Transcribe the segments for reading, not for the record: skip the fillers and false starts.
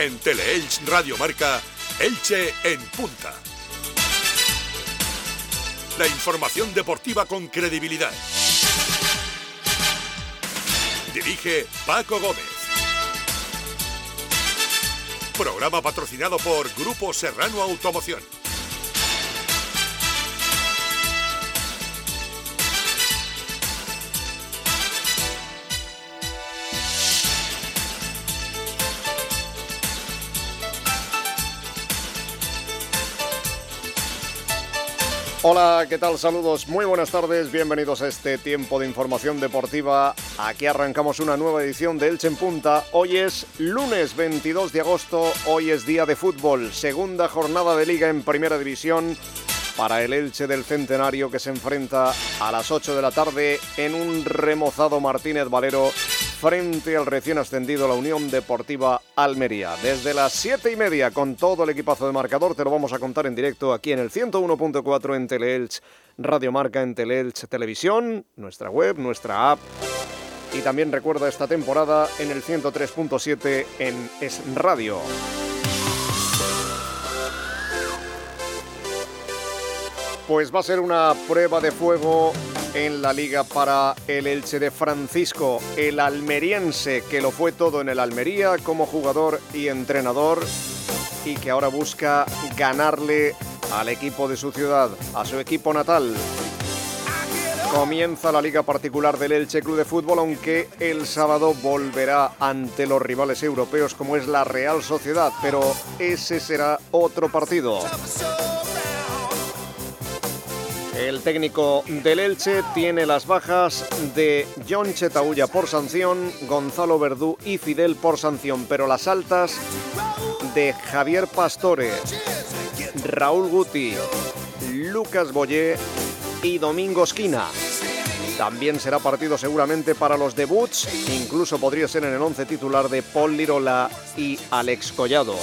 En Teleelch Radio Marca, Elche en punta. La información deportiva con credibilidad. Dirige Paco Gómez. Programa patrocinado por Grupo Serrano Automoción. Hola, ¿qué tal? Saludos, muy buenas tardes, bienvenidos a este tiempo de información deportiva. Aquí arrancamos una nueva edición de Elche en Punta. Hoy es lunes 22 de agosto, hoy es día de fútbol, segunda jornada de Liga en Primera División para el Elche del Centenario, que se enfrenta a las 8 de la tarde en un remozado Martínez Valero frente al recién ascendido la Unión Deportiva Almería. Desde las 7:30 con todo el equipazo de Marcador te lo vamos a contar en directo aquí en el 101.4 en Teleelch Radio Marca, en Teleelch Televisión, nuestra web, nuestra app. Y también recuerda esta temporada en el 103.7 en Es Radio. Pues va a ser una prueba de fuego en la Liga para el Elche de Francisco, el almeriense, que lo fue todo en el Almería como jugador y entrenador, y que ahora busca ganarle al equipo de su ciudad, a su equipo natal. Comienza la Liga Particular del Elche Club de Fútbol, aunque el sábado volverá ante los rivales europeos como es la Real Sociedad, pero ese será otro partido. El técnico del Elche tiene las bajas de John Chetaulla por sanción, Gonzalo Verdú y Fidel por sanción, pero las altas de Javier Pastore, Raúl Guti, Lucas Boyé y Domingo Esquina. También será partido seguramente para los debuts, incluso podría ser en el 11 titular de Paul Lirola y Alex Collado.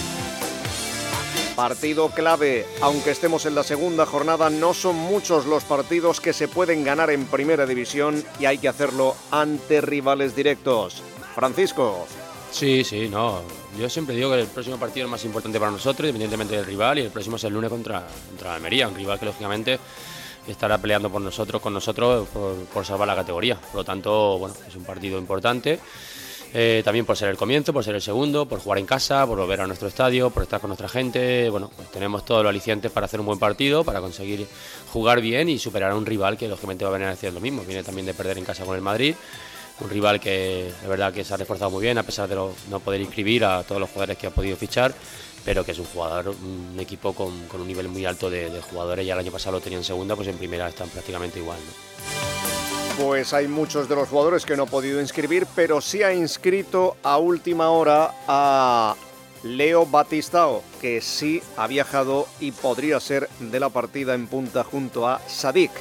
Partido clave, aunque estemos en la segunda jornada, no son muchos los partidos que se pueden ganar en Primera División y hay que hacerlo ante rivales directos. Francisco. Sí, no. Yo siempre digo que el próximo partido es el más importante para nosotros, independientemente del rival, y el próximo es el lunes contra Almería, un rival que lógicamente estará peleando con nosotros por salvar la categoría. Por lo tanto, bueno, es un partido importante. También por ser el comienzo, por ser el segundo, por jugar en casa, por volver a nuestro estadio, por estar con nuestra gente. Bueno, pues tenemos todos los alicientes para hacer un buen partido, para conseguir jugar bien y superar a un rival que lógicamente va a venir haciendo lo mismo. Viene también de perder en casa con el Madrid, un rival que de verdad que se ha reforzado muy bien a pesar de no poder inscribir a todos los jugadores que ha podido fichar, pero que es un equipo con un nivel muy alto de jugadores. Ya el año pasado lo tenían en segunda, pues en primera están prácticamente igual, ¿no? Pues hay muchos de los jugadores que no ha podido inscribir, pero sí ha inscrito a última hora a Leo Batistao, que sí ha viajado y podría ser de la partida en punta junto a Sadik.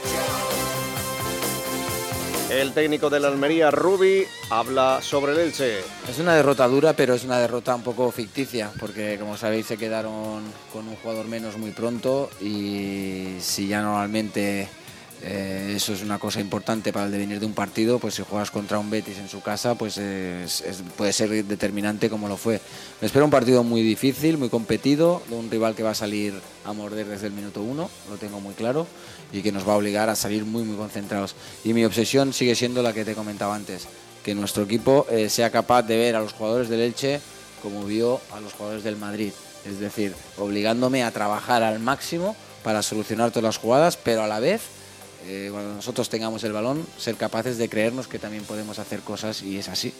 El técnico de la Almería, Rubi, habla sobre el Elche. Es una derrota dura, pero es una derrota un poco ficticia, porque como sabéis se quedaron con un jugador menos muy pronto y si ya normalmente eso es una cosa importante para el devenir de un partido, pues si juegas contra un Betis en su casa, pues puede ser determinante como lo fue. Me espera un partido muy difícil, muy competido, de un rival que va a salir a morder desde el minuto 1, lo tengo muy claro, y que nos va a obligar a salir muy concentrados. Y mi obsesión sigue siendo la que te comentaba antes, que nuestro equipo sea capaz de ver a los jugadores del Elche como vio a los jugadores del Madrid, es decir, obligándome a trabajar al máximo para solucionar todas las jugadas, pero a la vez cuando nosotros tengamos el balón, ser capaces de creernos que también podemos hacer cosas, y es así.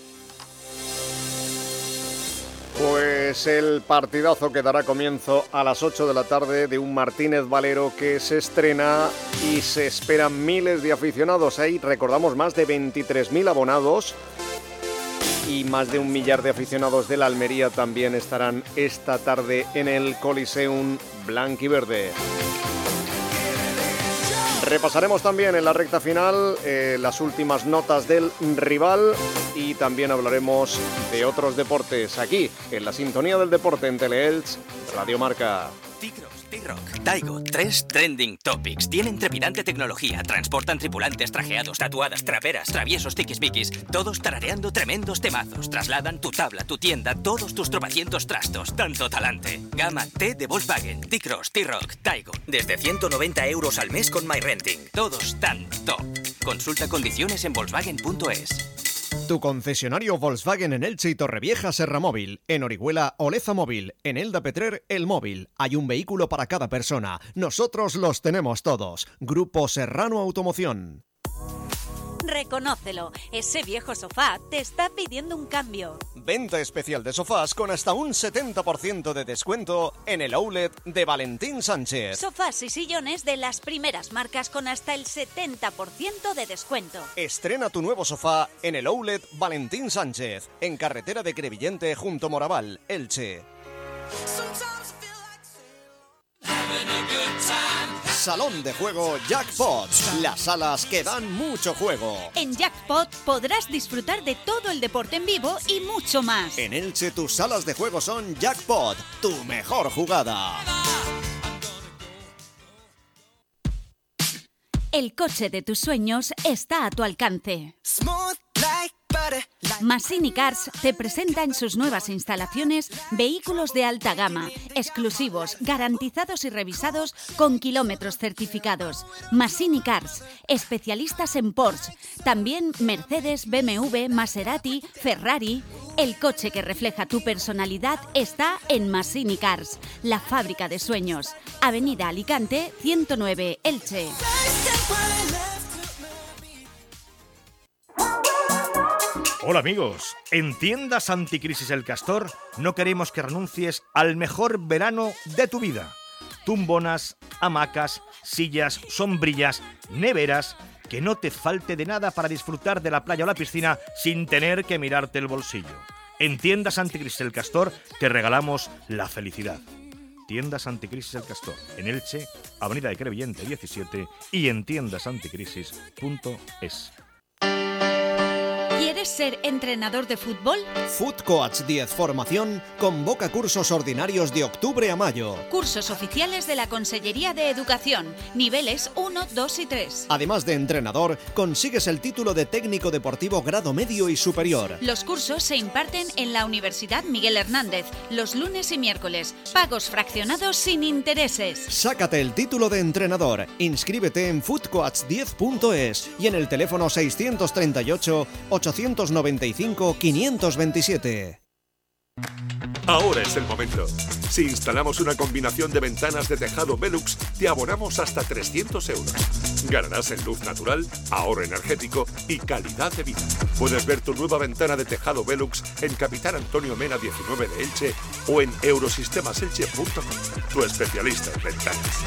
Pues el partidazo que dará comienzo a las 8 de la tarde de un Martínez Valero que se estrena y se esperan miles de aficionados. Ahí recordamos más de 23.000 abonados y más de 1 millar de aficionados de la Almería también estarán esta tarde en el Coliseum blanquiverde. Repasaremos también en la recta final las últimas notas del rival y también hablaremos de otros deportes aquí, en la sintonía del deporte en Teleelch Radio Marca. Tigros. T-Rock, Taigo, 3 trending topics. Tienen trepidante tecnología, transportan tripulantes trajeados, tatuadas, traperas, traviesos, tiquismiquis, todos tarareando tremendos temazos. Trasladan tu tabla, tu tienda, todos tus tropecientos trastos. Tanto talante. Gama T de Volkswagen, T-Cross, T-Rock, Taigo. Desde 190 € al mes con MyRenting. Todos tan top. Consulta condiciones en Volkswagen.es. Tu concesionario Volkswagen en Elche y Torrevieja Serramóvil, en Orihuela Oleza Móvil, en Elda Petrer El Móvil. Hay un vehículo para cada persona. Nosotros los tenemos todos. Grupo Serrano Automoción. Reconócelo, ese viejo sofá te está pidiendo un cambio. Venta especial de sofás con hasta un 70% de descuento en el outlet de Valentín Sánchez. Sofás y sillones de las primeras marcas con hasta el 70% de descuento. Estrena tu nuevo sofá en el outlet Valentín Sánchez, en carretera de Crevillente junto a Moraval, Elche. Salón de juego Jackpot, las salas que dan mucho juego. En Jackpot podrás disfrutar de todo el deporte en vivo y mucho más. En Elche tus salas de juego son Jackpot, tu mejor jugada. El coche de tus sueños está a tu alcance. Massini Cars te presenta en sus nuevas instalaciones vehículos de alta gama, exclusivos, garantizados y revisados con kilómetros certificados. Massini Cars, especialistas en Porsche, también Mercedes, BMW, Maserati, Ferrari. El coche que refleja tu personalidad está en Massini Cars, la fábrica de sueños. Avenida Alicante, 109, Elche. Hola amigos, en Tiendas Anticrisis El Castor no queremos que renuncies al mejor verano de tu vida. Tumbonas, hamacas, sillas, sombrillas, neveras, que no te falte de nada para disfrutar de la playa o la piscina sin tener que mirarte el bolsillo. En Tiendas Anticrisis El Castor te regalamos la felicidad. Tiendas Anticrisis El Castor, en Elche, Avenida de Crevillente 17 y en tiendasanticrisis.es. ¿Quieres ser entrenador de fútbol? Food Coach 10 Formación convoca cursos ordinarios de octubre a mayo. Cursos oficiales de la Consellería de Educación, niveles 1, 2 y 3. Además de entrenador, consigues el título de técnico deportivo grado medio y superior. Los cursos se imparten en la Universidad Miguel Hernández, los lunes y miércoles. Pagos fraccionados sin intereses. Sácate el título de entrenador. Inscríbete en foodcoach10.es y en el teléfono 638 895 527. Ahora es el momento. Si instalamos una combinación de ventanas de tejado Velux, te abonamos hasta 300 €. Ganarás en luz natural, ahorro energético y calidad de vida. Puedes ver tu nueva ventana de tejado Velux en Capitán Antonio Mena 19 de Elche o en eurosistemaselche.com, tu especialista en ventanas.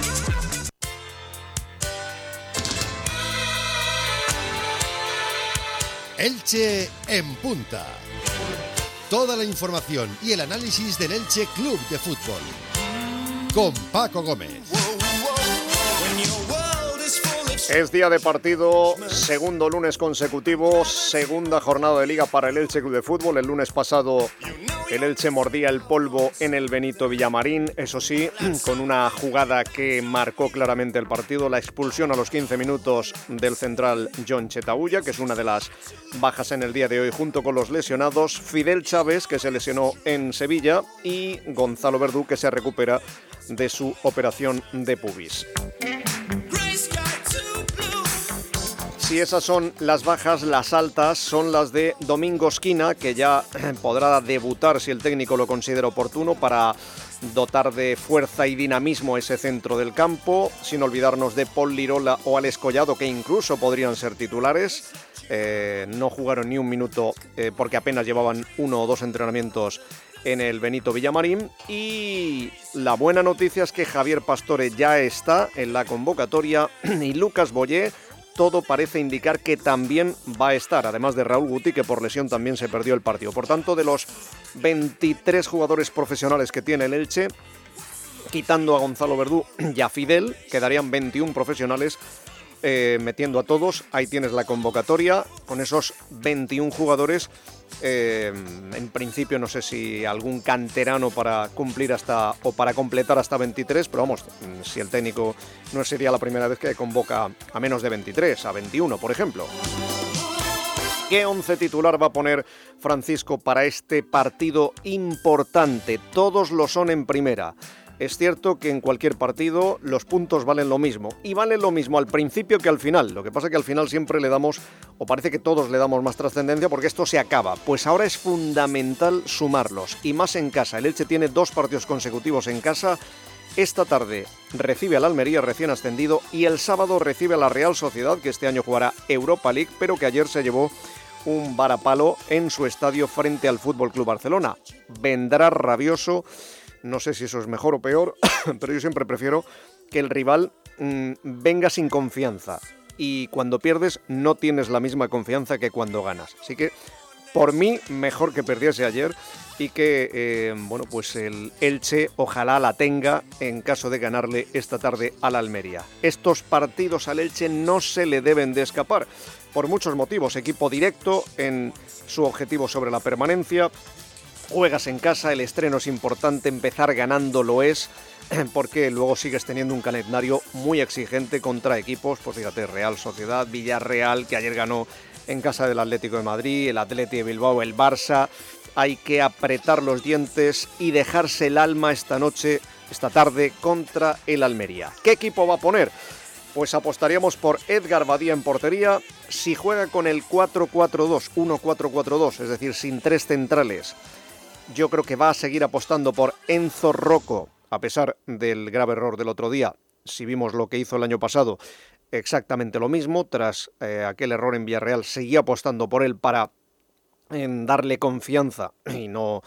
Elche en punta. Toda la información y el análisis del Elche Club de Fútbol. Con Paco Gómez. Es día de partido, segundo lunes consecutivo, segunda jornada de liga para el Elche Club de Fútbol. El lunes pasado el Elche mordía el polvo en el Benito Villamarín, eso sí, con una jugada que marcó claramente el partido, la expulsión a los 15 minutos del central John Chetahuya, que es una de las bajas en el día de hoy, junto con los lesionados Fidel Chávez, que se lesionó en Sevilla, y Gonzalo Verdú, que se recupera de su operación de pubis. Si esas son las bajas, las altas son las de Domingo Esquina, que ya podrá debutar si el técnico lo considera oportuno para dotar de fuerza y dinamismo ese centro del campo, sin olvidarnos de Paul Lirola o Alex Collado, que incluso podrían ser titulares. No jugaron ni un minuto porque apenas llevaban 1 o 2 entrenamientos en el Benito Villamarín. Y la buena noticia es que Javier Pastore ya está en la convocatoria y Lucas Boyé, todo parece indicar que también va a estar, además de Raúl Guti, que por lesión también se perdió el partido. Por tanto, de los 23 jugadores profesionales que tiene el Elche, quitando a Gonzalo Verdú y a Fidel, quedarían 21 profesionales metiendo a todos. Ahí tienes la convocatoria con esos 21 jugadores. En principio no sé si algún canterano para cumplir o para completar hasta 23, pero vamos, si el técnico no sería la primera vez que convoca a menos de 23, a 21, por ejemplo. ¿Qué 11 titular va a poner Francisco para este partido importante? Todos lo son en primera. Es cierto que en cualquier partido los puntos valen lo mismo, y valen lo mismo al principio que al final. Lo que pasa es que al final siempre le damos, o parece que todos le damos más trascendencia porque esto se acaba. Pues ahora es fundamental sumarlos, y más en casa. El Elche tiene 2 partidos consecutivos en casa. Esta tarde recibe al Almería recién ascendido, y el sábado recibe a la Real Sociedad, que este año jugará Europa League, pero que ayer se llevó un varapalo en su estadio frente al FC Barcelona. Vendrá rabioso. No sé si eso es mejor o peor, pero yo siempre prefiero que el rival venga sin confianza. Y cuando pierdes no tienes la misma confianza que cuando ganas. Así que, por mí, mejor que perdiese ayer y que, pues el Elche ojalá la tenga en caso de ganarle esta tarde al Almería. Estos partidos al Elche no se le deben de escapar, por muchos motivos. Equipo directo en su objetivo sobre la permanencia. Juegas en casa, el estreno es importante, empezar ganando lo es, porque luego sigues teniendo un calendario muy exigente contra equipos, pues fíjate, Real Sociedad, Villarreal, que ayer ganó en casa del Atlético de Madrid, el Atleti de Bilbao, el Barça. Hay que apretar los dientes y dejarse el alma esta tarde, contra el Almería. ¿Qué equipo va a poner? Pues apostaríamos por Edgar Badía en portería. Si juega con el 4-4-2, 1-4-4-2, es decir, sin 3 centrales, yo creo que va a seguir apostando por Enzo Rocco, a pesar del grave error del otro día. Si vimos lo que hizo el año pasado, exactamente lo mismo. Tras aquel error en Villarreal, seguía apostando por él para darle confianza y no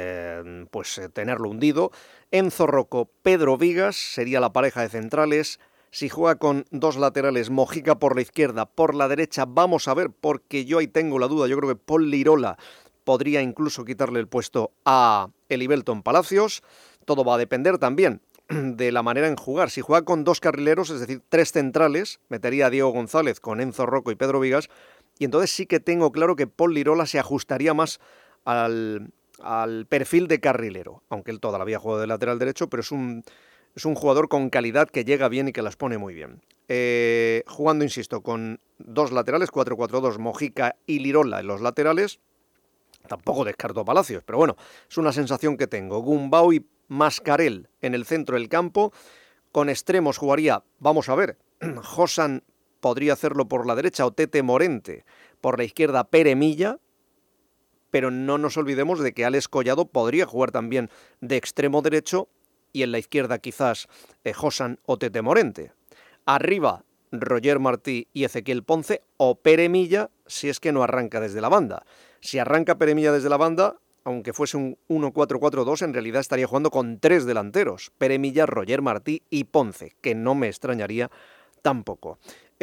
tenerlo hundido. Enzo Rocco, Pedro Vigas sería la pareja de centrales. Si juega con 2 laterales, Mojica por la izquierda, por la derecha, vamos a ver, porque yo ahí tengo la duda. Yo creo que Paul Lirola podría incluso quitarle el puesto a Elibelton Palacios. Todo va a depender también de la manera en jugar. Si juega con 2 carrileros, es decir, 3 centrales, metería a Diego González con Enzo Rocco y Pedro Vigas, y entonces sí que tengo claro que Paul Lirola se ajustaría más al perfil de carrilero, aunque él toda la vida juega de lateral derecho, pero es un jugador con calidad, que llega bien y que las pone muy bien. Jugando, insisto, con 2 laterales, 4-4-2, Mojica y Lirola en los laterales. Tampoco descarto a Palacios, pero bueno, es una sensación que tengo. Gumbau y Mascarell en el centro del campo. Con extremos jugaría, vamos a ver, Josan podría hacerlo por la derecha, o Tete Morente por la izquierda, Pere Milla, pero no nos olvidemos de que Alex Collado podría jugar también de extremo derecho, y en la izquierda quizás Josan o Tete Morente. Arriba, Roger Martí y Ezequiel Ponce, o Pere Milla si es que no arranca desde la banda. Si arranca Pere Milla desde la banda, aunque fuese un 1-4-4-2, en realidad estaría jugando con 3 delanteros, Pere Milla, Roger Martí y Ponce, que no me extrañaría tampoco.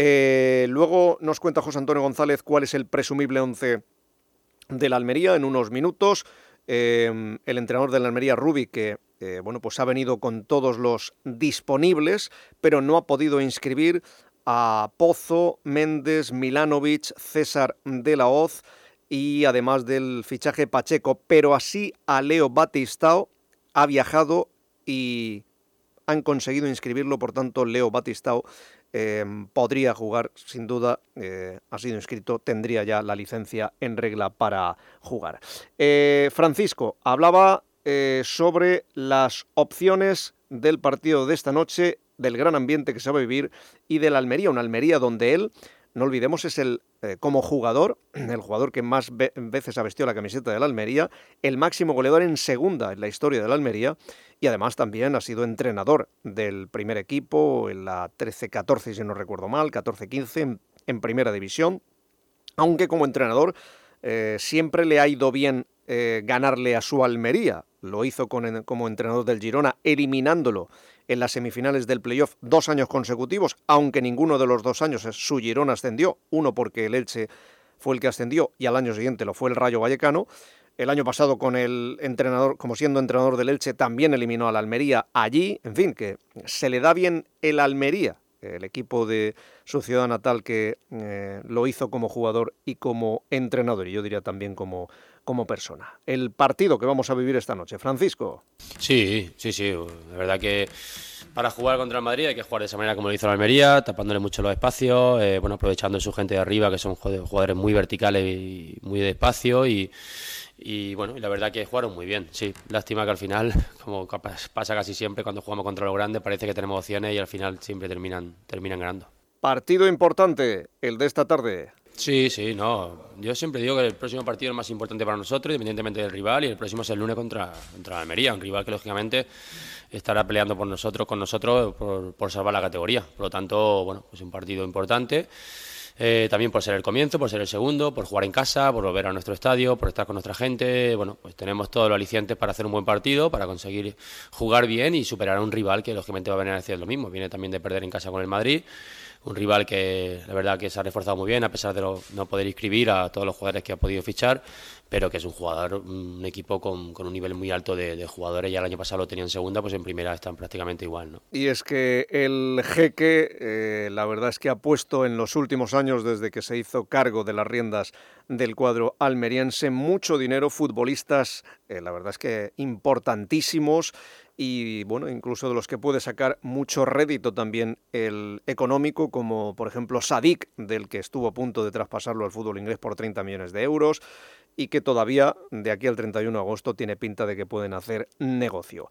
Luego nos cuenta José Antonio González cuál es el presumible 11 de la Almería en unos minutos. El entrenador de la Almería, Rubi, que pues ha venido con todos los disponibles, pero no ha podido inscribir a Pozo, Méndez, Milanovic, César de la Hoz, y además del fichaje Pacheco, pero así a Leo Batistao ha viajado y han conseguido inscribirlo. Por tanto, Leo Batistao podría jugar, sin duda, ha sido inscrito, tendría ya la licencia en regla para jugar. Francisco hablaba sobre las opciones del partido de esta noche, del gran ambiente que se va a vivir y de la Almería, una Almería donde él, no olvidemos, es como jugador, el jugador que más veces ha vestido la camiseta de la Almería, el máximo goleador en segunda en la historia de la Almería, y además también ha sido entrenador del primer equipo en la 13-14, si no recuerdo mal, 14-15 en primera división, aunque como entrenador siempre le ha ido bien ganarle a su Almería. Lo hizo como entrenador del Girona, eliminándolo en las semifinales del playoff 2 años consecutivos, aunque ninguno de los 2 años su Girona ascendió, uno porque el Elche fue el que ascendió y al año siguiente lo fue el Rayo Vallecano. El año pasado, con el entrenador, como siendo entrenador del Elche, también eliminó a la Almería allí. En fin, que se le da bien el Almería el equipo de su ciudad natal que lo hizo como jugador y como entrenador, y yo diría también como persona. El partido que vamos a vivir esta noche, Francisco. Sí, la verdad que para jugar contra el Madrid hay que jugar de esa manera como lo hizo el Almería, tapándole mucho los espacios, aprovechando su gente de arriba, que son jugadores muy verticales y muy de espacio, y la verdad que jugaron muy bien, sí. Lástima que al final, como pasa casi siempre cuando jugamos contra los grandes, parece que tenemos opciones y al final siempre terminan ganando. Partido importante, el de esta tarde. Sí, no. Yo siempre digo que el próximo partido es el más importante para nosotros, independientemente del rival, y el próximo es el lunes contra Almería, un rival que lógicamente estará peleando con nosotros por salvar la categoría. Por lo tanto, pues un partido importante. También por ser el comienzo, por ser el segundo, por jugar en casa, por volver a nuestro estadio, por estar con nuestra gente. Pues tenemos todos los alicientes para hacer un buen partido, para conseguir jugar bien y superar a un rival que lógicamente va a venir a hacer lo mismo. Viene también de perder en casa con el Madrid, un rival que la verdad que se ha reforzado muy bien a pesar de no poder inscribir a todos los jugadores que ha podido fichar, pero que es un equipo con un nivel muy alto de jugadores. Ya el año pasado lo tenían en segunda, pues en primera están prácticamente igual, ¿no? Y es que el Jeque, la verdad es que ha puesto en los últimos años, desde que se hizo cargo de las riendas del cuadro almeriense, mucho dinero, futbolistas, la verdad es que importantísimos, y bueno, incluso de los que puede sacar mucho rédito también el económico, como por ejemplo Sadik, del que estuvo a punto de traspasarlo al fútbol inglés por 30 millones de euros, y que todavía de aquí al 31 de agosto tiene pinta de que pueden hacer negocio.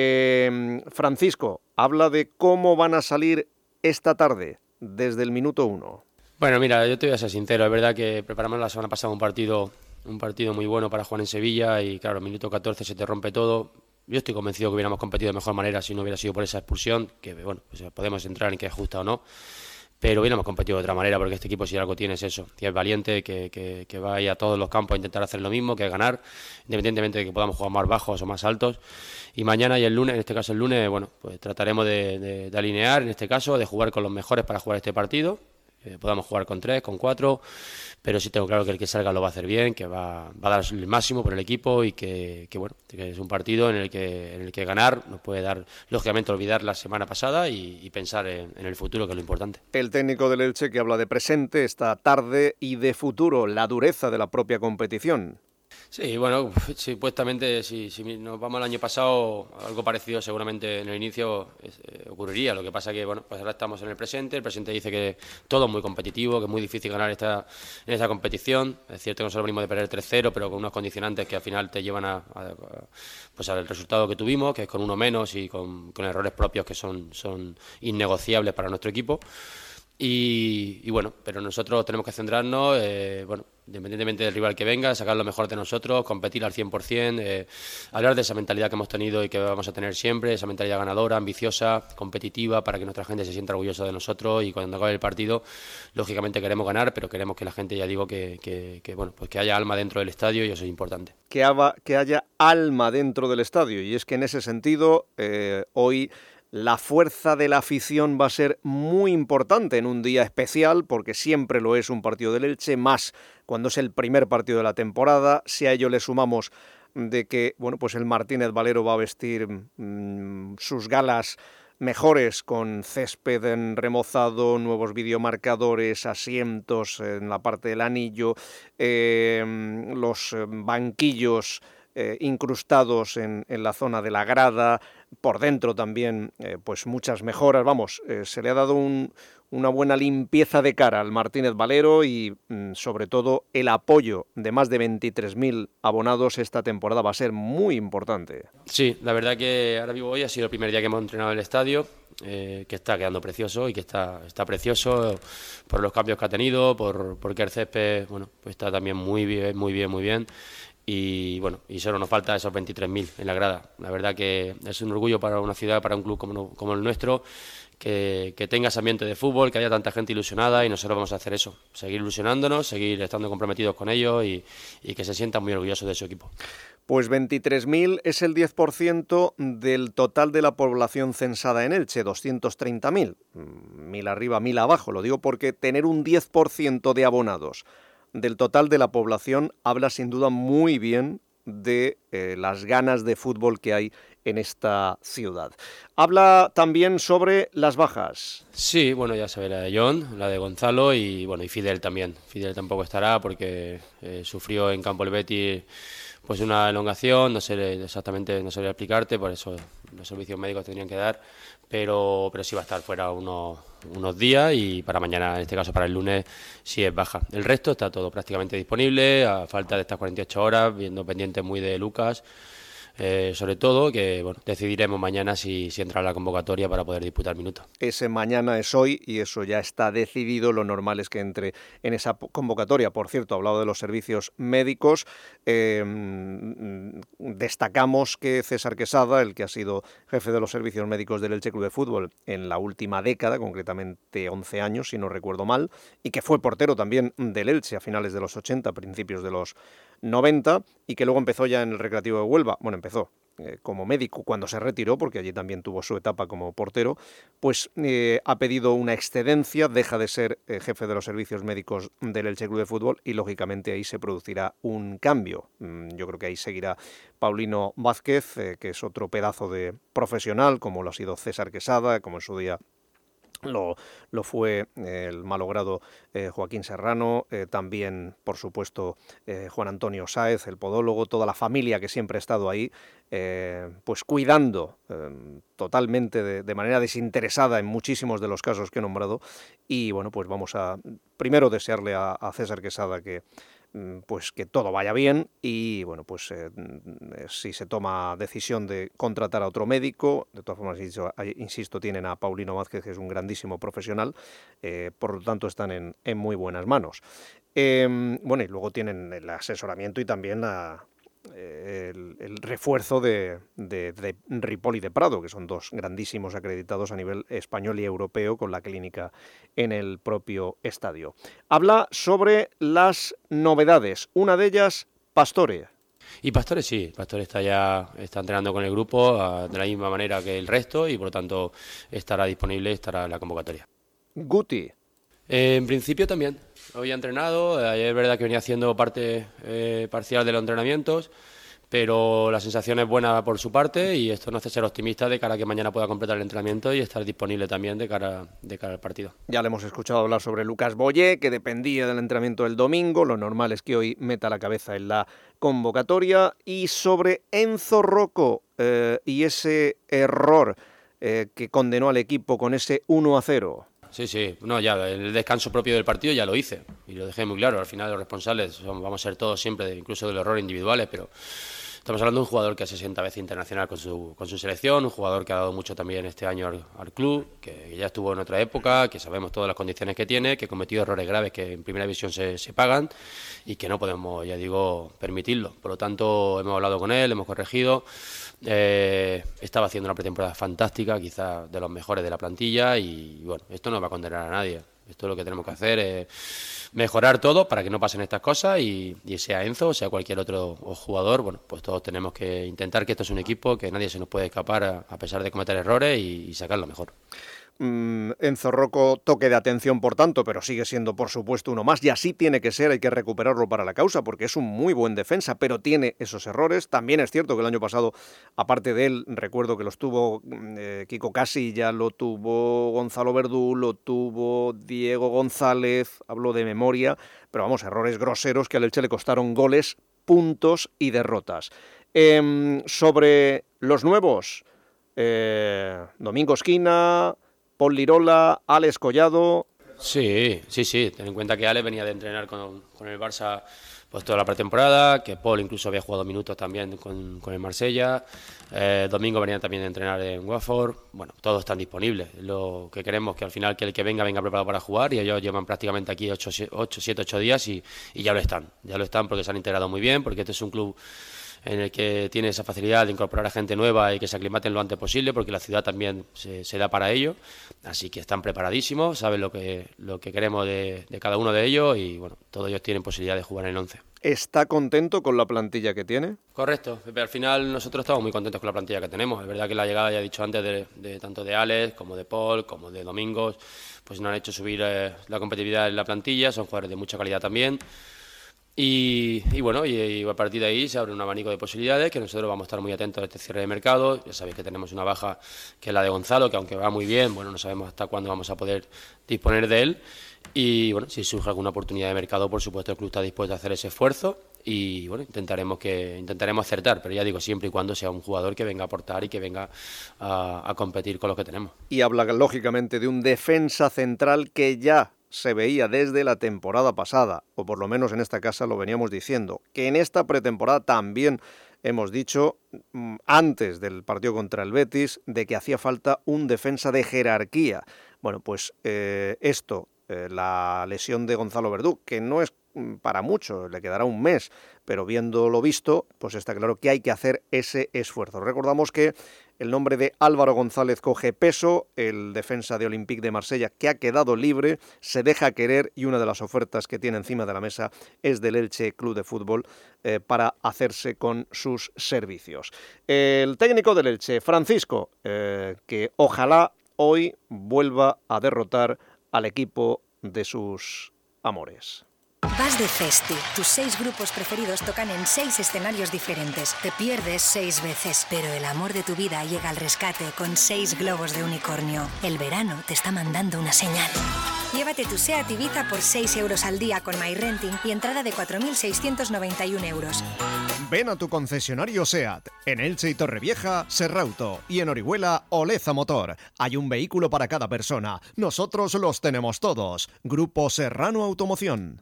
Francisco, habla de cómo van a salir esta tarde, desde el minuto 1. Bueno, mira, yo te voy a ser sincero, es verdad que preparamos la semana pasada un partido muy bueno para jugar en Sevilla, y claro, minuto 14 se te rompe todo. Yo estoy convencido que hubiéramos competido de mejor manera si no hubiera sido por esa expulsión, que bueno, pues podemos entrar en que es justa o no, pero hubiéramos competido de otra manera, porque este equipo, si algo tiene, es eso, que es valiente, que va a ir a todos los campos a intentar hacer lo mismo, que es ganar, independientemente de que podamos jugar más bajos o más altos. Y mañana y el lunes, en este caso el lunes, bueno, pues trataremos de alinear, en este caso, de jugar con los mejores para jugar este partido. Podamos jugar con 3, con 4, pero sí tengo claro que el que salga lo va a hacer bien, que va a dar el máximo por el equipo, y que es un partido en el que ganar nos puede dar, lógicamente, olvidar la semana pasada y pensar en el futuro, que es lo importante. El técnico del Elche, que habla de presente esta tarde y de futuro, la dureza de la propia competición. Sí, bueno, supuestamente si nos vamos al año pasado, algo parecido seguramente en el inicio ocurriría. Lo que pasa que, bueno, pues ahora estamos en el presente dice que todo es muy competitivo, que es muy difícil ganar en esta competición. Es cierto que nosotros venimos de perder 3-0, pero con unos condicionantes que al final te llevan pues al resultado que tuvimos, que es con uno menos y con errores propios que son innegociables para nuestro equipo. Y bueno, pero nosotros tenemos que centrarnos, independientemente del rival que venga, sacar lo mejor de nosotros, competir al 100%, hablar de esa mentalidad que hemos tenido y que vamos a tener siempre, esa mentalidad ganadora, ambiciosa, competitiva, para que nuestra gente se sienta orgullosa de nosotros, y cuando acabe el partido, lógicamente queremos ganar, pero queremos que la gente, ya digo, que haya alma dentro del estadio, y eso es importante. Que haya alma dentro del estadio, y es que en ese sentido, hoy la fuerza de la afición va a ser muy importante en un día especial, porque siempre lo es un partido del Elche, más cuando es el primer partido de la temporada. Si a ello le sumamos de que pues el Martínez Valero va a vestir sus galas mejores, con césped remozado, nuevos videomarcadores, asientos en la parte del anillo, los banquillos incrustados en la zona de la grada, por dentro también pues muchas mejoras. Se le ha dado una buena limpieza de cara al Martínez Valero, y sobre todo el apoyo de más de 23.000 abonados esta temporada va a ser muy importante. Sí, la verdad que ahora vivo hoy, ha sido el primer día que hemos entrenado en el estadio, que está quedando precioso, y que está precioso por los cambios que ha tenido, porque el césped pues está también muy bien. Y bueno, y solo nos falta esos 23.000 en la grada. La verdad que es un orgullo para una ciudad, para un club como el nuestro, que tenga ese ambiente de fútbol, que haya tanta gente ilusionada, y nosotros vamos a hacer eso, seguir ilusionándonos, seguir estando comprometidos con ellos, y que se sientan muy orgullosos de su equipo. Pues 23.000 es el 10% del total de la población censada en Elche, 230.000. 1.000 arriba, 1.000 abajo. Lo digo porque tener un 10% de abonados del total de la población habla sin duda muy bien de las ganas de fútbol que hay en esta ciudad. Habla también sobre las bajas. Sí, bueno, ya sabéis, la de John, la de Gonzalo y bueno, y Fidel también. Fidel tampoco estará porque sufrió en campo el Betis pues una elongación, no sé exactamente, no sabría explicarte, por eso los servicios médicos tendrían que dar, pero sí va a estar fuera unos días y para mañana, en este caso para el lunes, sí es baja. El resto está todo prácticamente disponible, a falta de estas 48 horas, viendo pendientes muy de Lucas, sobre todo, que bueno, decidiremos mañana si entra a la convocatoria para poder disputar minutos. Ese mañana es hoy y eso ya está decidido. Lo normal es que entre en esa convocatoria. Por cierto, hablado de los servicios médicos, destacamos que César Quesada, el que ha sido jefe de los servicios médicos del Elche Club de Fútbol en la última década, concretamente 11 años, si no recuerdo mal, y que fue portero también del Elche a finales de los 80, principios de los 90, y que luego empezó ya en el Recreativo de Huelva. Bueno, empezó como médico cuando se retiró, porque allí también tuvo su etapa como portero, pues ha pedido una excedencia, deja de ser jefe de los servicios médicos del Elche Club de Fútbol y lógicamente ahí se producirá un cambio. Yo creo que ahí seguirá Paulino Vázquez, que es otro pedazo de profesional, como lo ha sido César Quesada, como en su día lo fue el malogrado Joaquín Serrano, también, por supuesto, Juan Antonio Sáez, el podólogo, toda la familia que siempre ha estado ahí, pues cuidando totalmente de manera desinteresada en muchísimos de los casos que he nombrado. Y bueno, pues vamos a primero desearle a César Quesada que todo vaya bien y bueno, pues si se toma decisión de contratar a otro médico, de todas formas, insisto, tienen a Paulino Vázquez, que es un grandísimo profesional, por lo tanto están en muy buenas manos. Bueno, y luego tienen el asesoramiento y también el refuerzo de Ripoll y de Prado, que son dos grandísimos acreditados a nivel español y europeo con la clínica en el propio estadio. Habla sobre las novedades, una de ellas, Pastore. Y Pastore sí, Pastore está entrenando con el grupo de la misma manera que el resto y por lo tanto estará disponible, estará en la convocatoria. Guti. En principio también. Hoy ha entrenado, ayer es verdad que venía haciendo parte parcial de los entrenamientos, pero la sensación es buena por su parte y esto nos hace ser optimistas de cara a que mañana pueda completar el entrenamiento y estar disponible también de cara al partido. Ya le hemos escuchado hablar sobre Lucas Boyé, que dependía del entrenamiento del domingo, lo normal es que hoy meta la cabeza en la convocatoria, y sobre Enzo Rocco y ese error que condenó al equipo con ese 1-0. Sí, no, ya el descanso propio del partido ya lo hice y lo dejé muy claro. Al final los responsables vamos a ser todos siempre, incluso del error individuales, pero estamos hablando de un jugador que hace 60 veces internacional con su selección, un jugador que ha dado mucho también este año al club, que ya estuvo en otra época, que sabemos todas las condiciones que tiene, que ha cometido errores graves que en primera división se pagan y que no podemos, ya digo, permitirlo. Por lo tanto, hemos hablado con él, hemos corregido. Estaba haciendo una pretemporada fantástica, quizás de los mejores de la plantilla, y bueno, esto no va a condenar a nadie. Esto lo que tenemos que hacer es mejorar todo para que no pasen estas cosas y sea Enzo o sea cualquier otro jugador, bueno, pues todos tenemos que intentar que esto es un equipo, que nadie se nos puede escapar a pesar de cometer errores y sacar lo mejor. Enzo Rocco, toque de atención por tanto, pero sigue siendo por supuesto uno más y así tiene que ser, hay que recuperarlo para la causa porque es un muy buen defensa, pero tiene esos errores. También es cierto que el año pasado, aparte de él, recuerdo que los tuvo Kiko Casilla, lo tuvo Gonzalo Verdú, lo tuvo Diego González, hablo de memoria, pero vamos, errores groseros que al Elche le costaron goles, puntos y derrotas. Sobre los nuevos, Domingo Esquina, Pol Lirola, Alex Collado. Sí. Ten en cuenta que Alex venía de entrenar con el Barça pues toda la pretemporada, que Pol incluso había jugado minutos también con el Marsella. Domingo venía también de entrenar en Watford. Bueno, todos están disponibles. Lo que queremos que al final que el que venga preparado para jugar, y ellos llevan prácticamente aquí 8 días y ya lo están. Ya lo están porque se han integrado muy bien, porque este es un club en el que tiene esa facilidad de incorporar a gente nueva y que se aclimaten lo antes posible, porque la ciudad también se da para ello, así que están preparadísimos, saben lo que queremos de cada uno de ellos y bueno, todos ellos tienen posibilidad de jugar en el 11. ¿Está contento con la plantilla que tiene? Correcto, Pepe, al final nosotros estamos muy contentos con la plantilla que tenemos. Es verdad que la llegada, ya he dicho antes, de tanto de Alex como de Pol, como de Domingos, pues nos han hecho subir la competitividad en la plantilla, son jugadores de mucha calidad también. Y bueno, y a partir de ahí se abre un abanico de posibilidades que nosotros vamos a estar muy atentos a este cierre de mercado. Ya sabéis que tenemos una baja que es la de Gonzalo, que aunque va muy bien, bueno, no sabemos hasta cuándo vamos a poder disponer de él. Y bueno, si surge alguna oportunidad de mercado, por supuesto el club está dispuesto a hacer ese esfuerzo y bueno, intentaremos acertar, pero ya digo, siempre y cuando sea un jugador que venga a aportar y que venga a competir con los que tenemos. Y habla lógicamente de un defensa central que ya se veía desde la temporada pasada, o por lo menos en esta casa lo veníamos diciendo, que en esta pretemporada también hemos dicho, antes del partido contra el Betis, de que hacía falta un defensa de jerarquía. Bueno, pues la lesión de Gonzalo Verdú, que no es para mucho, le quedará un mes, pero viendo lo visto, pues está claro que hay que hacer ese esfuerzo. Recordamos que el nombre de Álvaro González coge peso, el defensa de Olympique de Marsella, que ha quedado libre, se deja querer y una de las ofertas que tiene encima de la mesa es del Elche Club de Fútbol para hacerse con sus servicios. El técnico del Elche, Francisco, que ojalá hoy vuelva a derrotar al equipo de sus amores. Vas de Festi. Tus 6 grupos preferidos tocan en 6 escenarios diferentes. Te pierdes 6 veces, pero el amor de tu vida llega al rescate con 6 globos de unicornio. El verano te está mandando una señal. Llévate tu SEAT Ibiza por 6 euros al día con MyRenting y entrada de 4.691 euros. Ven a tu concesionario SEAT. En Elche y Torrevieja, Serrauto. Y en Orihuela, Oleza Motor. Hay un vehículo para cada persona. Nosotros los tenemos todos. Grupo Serrano Automoción.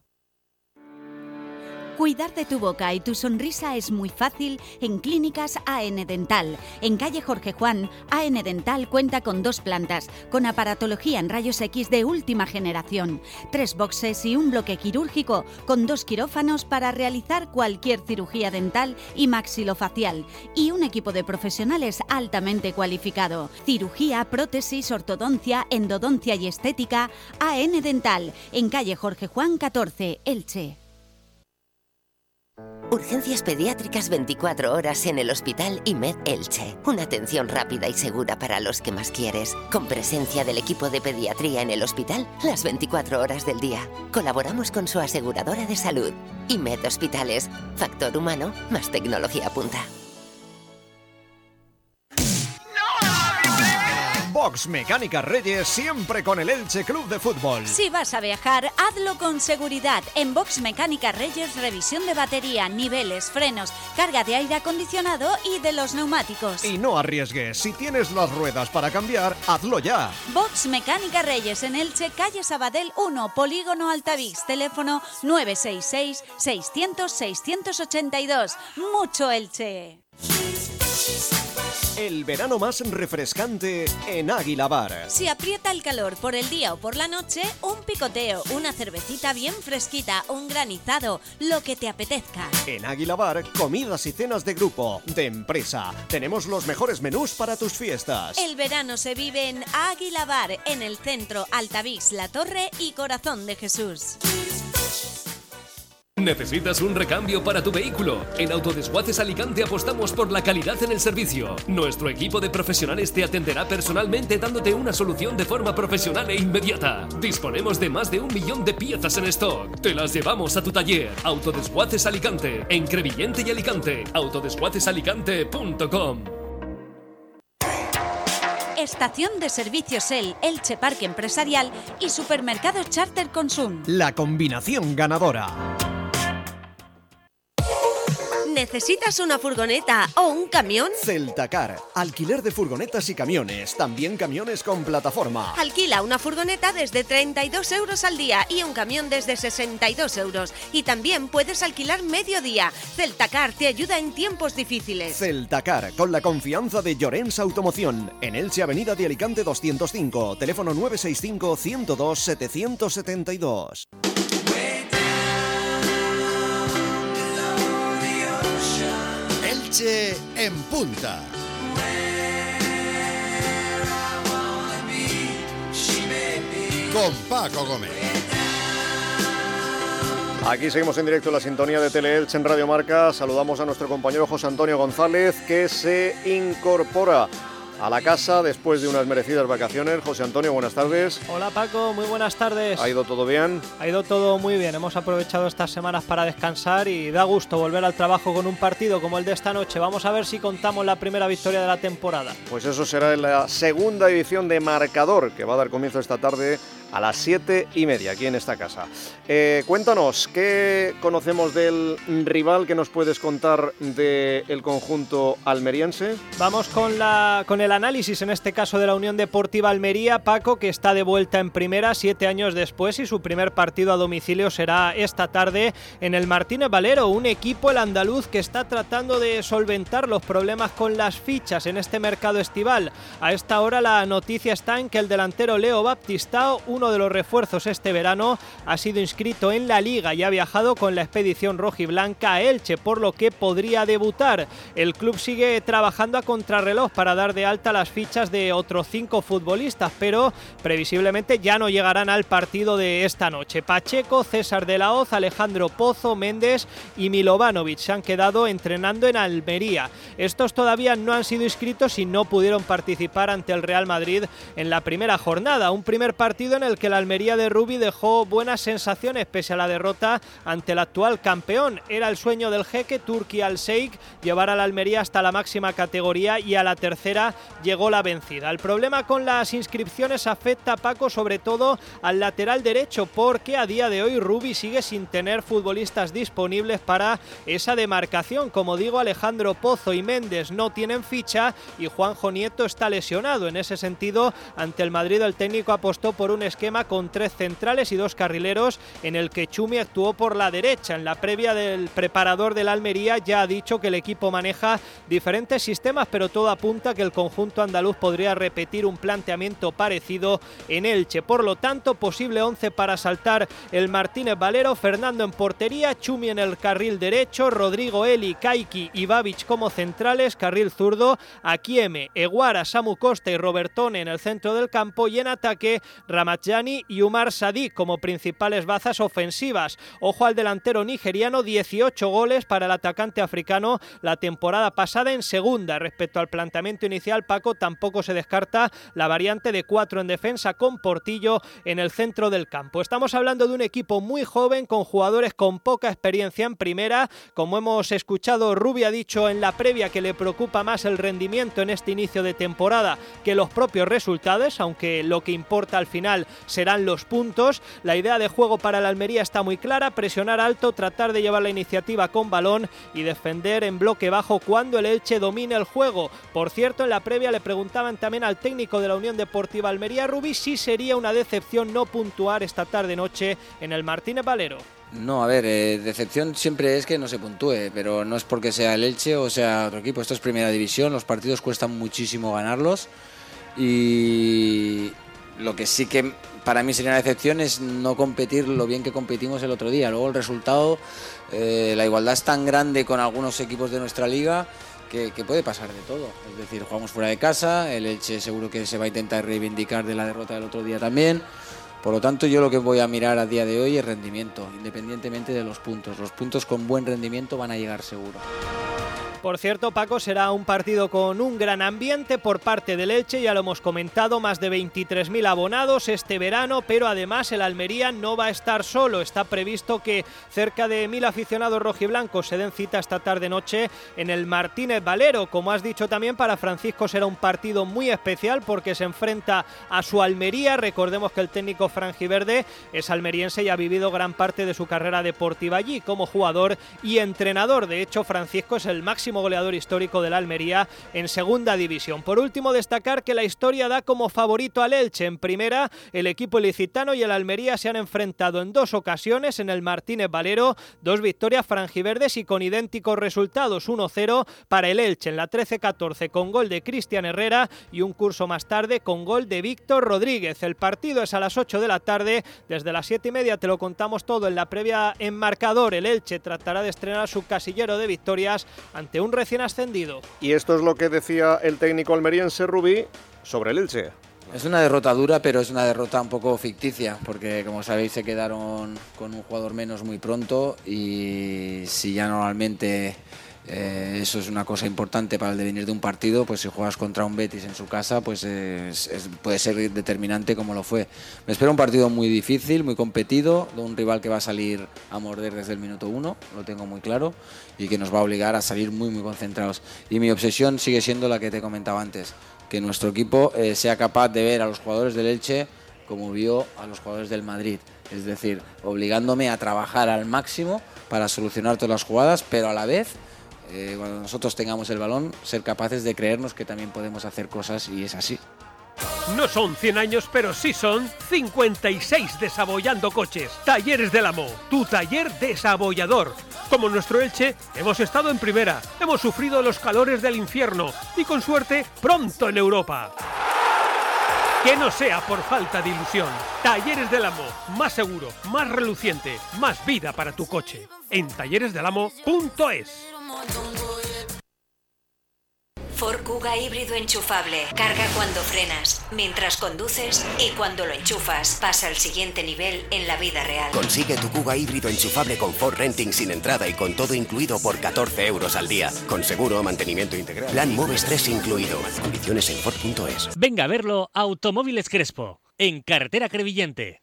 Cuidar de tu boca y tu sonrisa es muy fácil en Clínicas AN Dental. En calle Jorge Juan, AN Dental cuenta con 2 plantas, con aparatología en rayos X de última generación, 3 boxes y un bloque quirúrgico, con 2 quirófanos para realizar cualquier cirugía dental y maxilofacial, y un equipo de profesionales altamente cualificado. Cirugía, prótesis, ortodoncia, endodoncia y estética, AN Dental, en calle Jorge Juan 14, Elche. Urgencias pediátricas 24 horas en el Hospital IMED Elche. Una atención rápida y segura para los que más quieres. Con presencia del equipo de pediatría en el hospital las 24 horas del día. Colaboramos con su aseguradora de salud. IMED Hospitales. Factor humano más tecnología punta. Box Mecánica Reyes, siempre con el Elche Club de Fútbol. Si vas a viajar, hazlo con seguridad. En Box Mecánica Reyes, revisión de batería, niveles, frenos, carga de aire acondicionado y de los neumáticos. Y no arriesgues, si tienes las ruedas para cambiar, hazlo ya. Box Mecánica Reyes en Elche, calle Sabadell 1, Polígono Altavix, teléfono 966-600-682. Mucho Elche. El verano más refrescante en Águila Bar. Si aprieta el calor por el día o por la noche, un picoteo, una cervecita bien fresquita, un granizado, lo que te apetezca. En Águila Bar, comidas y cenas de grupo, de empresa. Tenemos los mejores menús para tus fiestas. El verano se vive en Águila Bar, en el centro, Altavix, La Torre y Corazón de Jesús. ¿Necesitas un recambio para tu vehículo? En Autodesguaces Alicante apostamos por la calidad en el servicio. Nuestro equipo de profesionales te atenderá personalmente dándote una solución de forma profesional e inmediata. Disponemos de más de 1 millón de piezas en stock. Te las llevamos a tu taller. Autodesguaces Alicante, en Crevillente y Alicante. autodesguacesalicante.com. Estación de servicios Elche Parque Empresarial y Supermercado Charter Consum. La combinación ganadora. ¿Necesitas una furgoneta o un camión? Celtacar, alquiler de furgonetas y camiones, también camiones con plataforma. Alquila una furgoneta desde 32 euros al día y un camión desde 62 euros. Y también puedes alquilar medio día. Celtacar te ayuda en tiempos difíciles. Celtacar, con la confianza de Llorens Automoción. En Elche, Avenida de Alicante 205, teléfono 965-102-772. Elche en punta. Con Paco Gómez. Aquí seguimos en directo en la sintonía de Teleelche en Radio Marca. Saludamos a nuestro compañero José Antonio González, que se incorpora a la casa después de unas merecidas vacaciones. José Antonio, buenas tardes. Hola Paco, muy buenas tardes. ¿Ha ido todo bien? Ha ido todo muy bien, hemos aprovechado estas semanas para descansar y da gusto volver al trabajo con un partido como el de esta noche. Vamos a ver si contamos la primera victoria de la temporada. Pues eso será en la segunda edición de Marcador, que va a dar comienzo esta tarde a las 7:30 aquí en esta casa. Cuéntanos, ¿qué conocemos del rival? ¿Qué nos puedes contar del conjunto almeriense? Vamos con el análisis, en este caso de la Unión Deportiva Almería, Paco, que está de vuelta en primera 7 años después y su primer partido a domicilio será esta tarde en el Martínez Valero, un equipo, el andaluz, que está tratando de solventar los problemas con las fichas en este mercado estival. A esta hora la noticia está en que el delantero Leo Baptistao, uno de los refuerzos este verano, ha sido inscrito en la Liga y ha viajado con la expedición rojiblanca a Elche, por lo que podría debutar. El club sigue trabajando a contrarreloj para dar de alta las fichas de otros 5 futbolistas, pero previsiblemente ya no llegarán al partido de esta noche. Pacheco, César de la Hoz, Alejandro Pozo, Méndez y Milovanovic se han quedado entrenando en Almería. Estos todavía no han sido inscritos y no pudieron participar ante el Real Madrid en la primera jornada, un primer partido en el que la Almería de Rubi dejó buenas sensaciones pese a la derrota ante el actual campeón. Era el sueño del jeque Turki Al-Sheikh llevar a la Almería hasta la máxima categoría y a la tercera llegó la vencida. El problema con las inscripciones afecta, Paco, sobre todo al lateral derecho, porque a día de hoy Rubi sigue sin tener futbolistas disponibles para esa demarcación. Como digo, Alejandro Pozo y Méndez no tienen ficha y Juanjo Nieto está lesionado. En ese sentido, ante el Madrid el técnico apostó por un esquema con 3 centrales y 2 carrileros en el que Chumi actuó por la derecha. En la previa del preparador de la Almería ya ha dicho que el equipo maneja diferentes sistemas, pero todo apunta que el conjunto andaluz podría repetir un planteamiento parecido en Elche. Por lo tanto, posible 11 para saltar el Martínez Valero: Fernando en portería, Chumi en el carril derecho, Rodrigo, Eli, Kaiki y Babic como centrales, carril zurdo, Akieme, Eguara, Samu Costa y Robertone en el centro del campo, y en ataque Ramadjani y Umar Sadik como principales bazas ofensivas. Ojo al delantero nigeriano, 18 goles para el atacante africano la temporada pasada en segunda. Respecto al planteamiento inicial, Paco, tampoco se descarta la variante de 4 en defensa con Portillo en el centro del campo. Estamos hablando de un equipo muy joven con jugadores con poca experiencia en primera. Como hemos escuchado, Rubi ha dicho en la previa que le preocupa más el rendimiento en este inicio de temporada que los propios resultados, aunque lo que importa al final serán los puntos. La idea de juego para la Almería está muy clara: presionar alto, tratar de llevar la iniciativa con balón y defender en bloque bajo cuando el Elche domine el juego. Por cierto, en la previa le preguntaban también al técnico de la Unión Deportiva Almería, Rubi, si sería una decepción no puntuar esta tarde-noche en el Martínez Valero. No, a ver, decepción siempre es que no se puntúe, pero no es porque sea el Elche o sea otro equipo. Esto es primera división, los partidos cuestan muchísimo ganarlos y lo que sí que para mí sería una decepción es no competir lo bien que competimos el otro día. Luego el resultado, la igualdad es tan grande con algunos equipos de nuestra liga que puede pasar de todo. Es decir, jugamos fuera de casa, el Elche seguro que se va a intentar reivindicar de la derrota del otro día también. Por lo tanto, yo lo que voy a mirar a día de hoy es rendimiento, independientemente de los puntos. Los puntos con buen rendimiento van a llegar seguro. Por cierto, Paco, será un partido con un gran ambiente por parte del Elche, ya lo hemos comentado, más de 23.000 abonados este verano, pero además el Almería no va a estar solo. Está previsto que cerca de 1.000 aficionados rojiblancos se den cita esta tarde-noche en el Martínez Valero. Como has dicho también, para Francisco será un partido muy especial porque se enfrenta a su Almería. Recordemos que el técnico franjiverde es almeriense y ha vivido gran parte de su carrera deportiva allí como jugador y entrenador. De hecho, Francisco es el máximo goleador histórico de la Almería en segunda división. Por último, destacar que la historia da como favorito al Elche. En primera, el equipo ilicitano y el Almería se han enfrentado en 2 ocasiones en el Martínez Valero, 2 victorias franjiverdes y con idénticos resultados: 1-0 para el Elche en la 13-14 con gol de Cristian Herrera y un curso más tarde con gol de Víctor Rodríguez. El partido es a las 8 de la tarde, desde las 7:30 te lo contamos todo en la previa en Marcador. El Elche tratará de estrenar su casillero de victorias ante un recién ascendido. Y esto es lo que decía el técnico almeriense Rubi sobre el Elche. Es una derrota dura, pero es una derrota un poco ficticia, porque como sabéis se quedaron con un jugador menos muy pronto y si ya normalmente Eso es una cosa importante para el devenir de un partido. Pues si juegas contra un Betis en su casa, pues puede ser determinante, como lo fue. Me espera un partido muy difícil, muy competido, de un rival que va a salir a morder desde el minuto 1, lo tengo muy claro, y que nos va a obligar a salir muy concentrados. Y mi obsesión sigue siendo la que te comentaba antes, que nuestro equipo sea capaz de ver a los jugadores del Elche como vio a los jugadores del Madrid, es decir, obligándome a trabajar al máximo para solucionar todas las jugadas, pero a la vez, cuando nosotros tengamos el balón, ser capaces de creernos que también podemos hacer cosas, y es así. No son 100 años, pero sí son 56 desabollando coches. Talleres del Amo, tu taller desabollador. Como nuestro Elche, hemos estado en primera, hemos sufrido los calores del infierno y con suerte, pronto en Europa. Que no sea por falta de ilusión. Talleres del Amo, más seguro, más reluciente, más vida para tu coche. En talleresdelamo.es. Ford Kuga híbrido enchufable. Carga cuando frenas, mientras conduces y cuando lo enchufas. Pasa al siguiente nivel en la vida real. Consigue tu Kuga híbrido enchufable con Ford Renting sin entrada y con todo incluido por 14 euros al día. Con seguro, mantenimiento integral. Plan Moves 3 incluido. Condiciones en Ford.es. Venga a verlo a Automóviles Crespo, en Carretera Crevillente.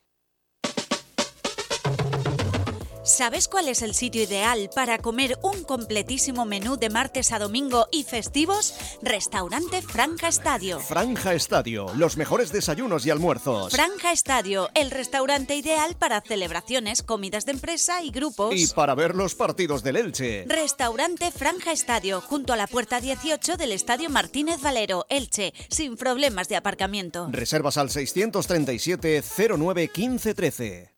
¿Sabes cuál es el sitio ideal para comer un completísimo menú de martes a domingo y festivos? Restaurante Franja Estadio. Franja Estadio, los mejores desayunos y almuerzos. Franja Estadio, el restaurante ideal para celebraciones, comidas de empresa y grupos. Y para ver los partidos del Elche. Restaurante Franja Estadio, junto a la puerta 18 del Estadio Martínez Valero, Elche, sin problemas de aparcamiento. Reservas al 637 09 15 13.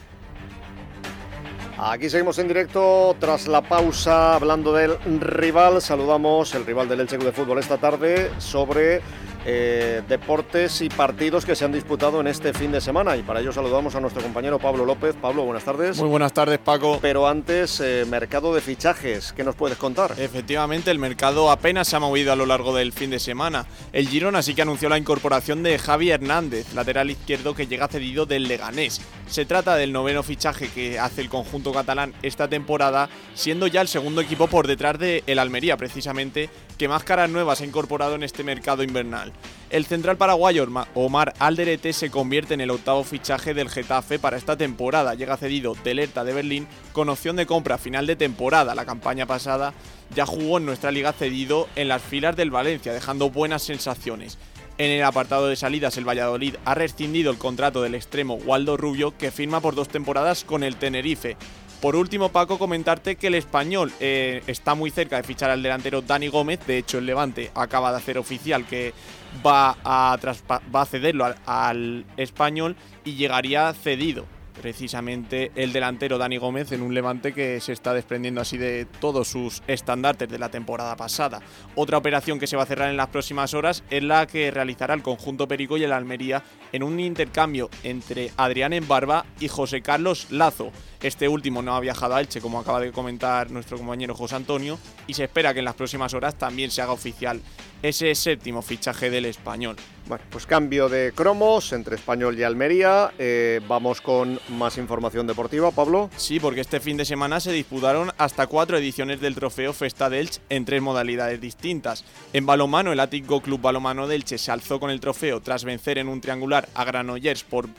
Aquí seguimos en directo tras la pausa hablando del rival. Saludamos el rival del Elche Club de Fútbol esta tarde sobre deportes y partidos que se han disputado en este fin de semana. Y para ello saludamos a nuestro compañero Pablo López. Pablo, buenas tardes. Muy buenas tardes, Paco. Pero antes, mercado de fichajes. ¿Qué nos puedes contar? Efectivamente, el mercado apenas se ha movido a lo largo del fin de semana. El Girona sí que anunció la incorporación de Javi Hernández, lateral izquierdo que llega cedido del Leganés. Se trata del noveno fichaje que hace el conjunto catalán esta temporada, siendo ya el segundo equipo por detrás de el Almería, precisamente, que más caras nuevas ha incorporado en este mercado invernal. El central paraguayo Omar Alderete se convierte en el octavo fichaje del Getafe para esta temporada. Llega cedido del Hertha de Berlín con opción de compra a final de temporada. La campaña pasada ya jugó en nuestra liga cedido en las filas del Valencia, dejando buenas sensaciones. En el apartado de salidas, el Valladolid ha rescindido el contrato del extremo Waldo Rubio, que firma por 2 temporadas con el Tenerife. Por último, Paco, comentarte que el Español está muy cerca de fichar al delantero Dani Gómez. De hecho, el Levante acaba de hacer oficial que va a cederlo al Español y llegaría cedido precisamente el delantero Dani Gómez en un Levante que se está desprendiendo así de todos sus estandartes de la temporada pasada. Otra operación que se va a cerrar en las próximas horas es la que realizará el conjunto perico y el Almería en un intercambio entre Adrián Embarba y José Carlos Lazo. Este último no ha viajado a Elche, como acaba de comentar nuestro compañero José Antonio, y se espera que en las próximas horas también se haga oficial ese séptimo fichaje del Español. Bueno, pues cambio de cromos entre Español y Almería. Vamos con más información deportiva, Pablo. Sí, porque este fin de semana se disputaron hasta 4 ediciones del trofeo Festa de Elche en 3 modalidades distintas. En balonmano, el Atlético Club Balonmano de Elche se alzó con el trofeo tras vencer en un triangular a Granollers por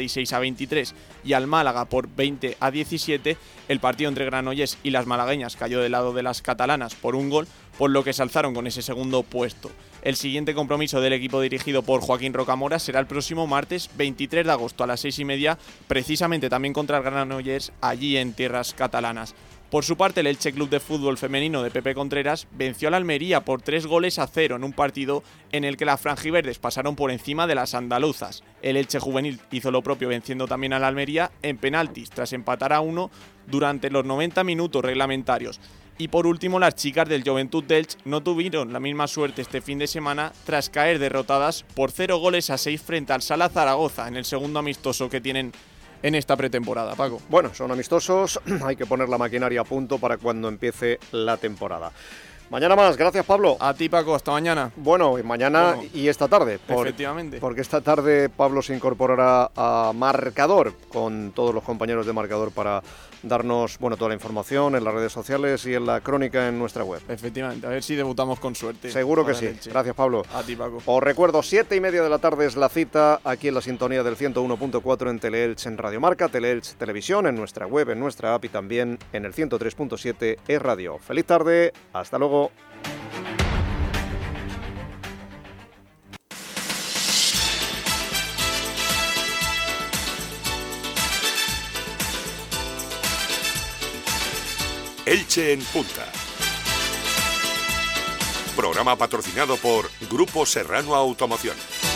36-23 y al Málaga por 20-17. El partido entre Granollers y las malagueñas cayó del lado de las catalanas por 1 gol, por lo que se alzaron con ese segundo puesto. El siguiente compromiso del equipo dirigido por Joaquín Rocamora será el próximo martes 23 de agosto a las 6:30, precisamente también contra el Granollers, allí en tierras catalanas. Por su parte, el Elche Club de Fútbol Femenino de Pepe Contreras venció al Almería por 3-0 en un partido en el que las franjiverdes pasaron por encima de las andaluzas. El Elche Juvenil hizo lo propio venciendo también al Almería en penaltis tras empatar a 1 durante los 90 minutos reglamentarios. Y por último, las chicas del Juventud de Elche no tuvieron la misma suerte este fin de semana tras caer derrotadas por 0-6 frente al Sala Zaragoza en el segundo amistoso que tienen en esta pretemporada, Paco. Bueno, son amistosos, hay que poner la maquinaria a punto para cuando empiece la temporada. Mañana más, gracias Pablo. A ti Paco, hasta mañana. Bueno, mañana y esta tarde. Efectivamente. Porque esta tarde Pablo se incorporará a Marcador con todos los compañeros de Marcador para darnos toda la información en las redes sociales y en la crónica en nuestra web. Efectivamente, a ver si debutamos con suerte. Seguro que sí. Gracias Pablo. A ti Paco. Os recuerdo, 7:30 de la tarde es la cita aquí en la sintonía del 101.4 en Teleelch en Radio Marca, Teleelch Televisión, en nuestra web, en nuestra app y también en el 103.7 E-Radio. Feliz tarde, hasta luego. Elche en Punta. Programa patrocinado por Grupo Serrano Automoción.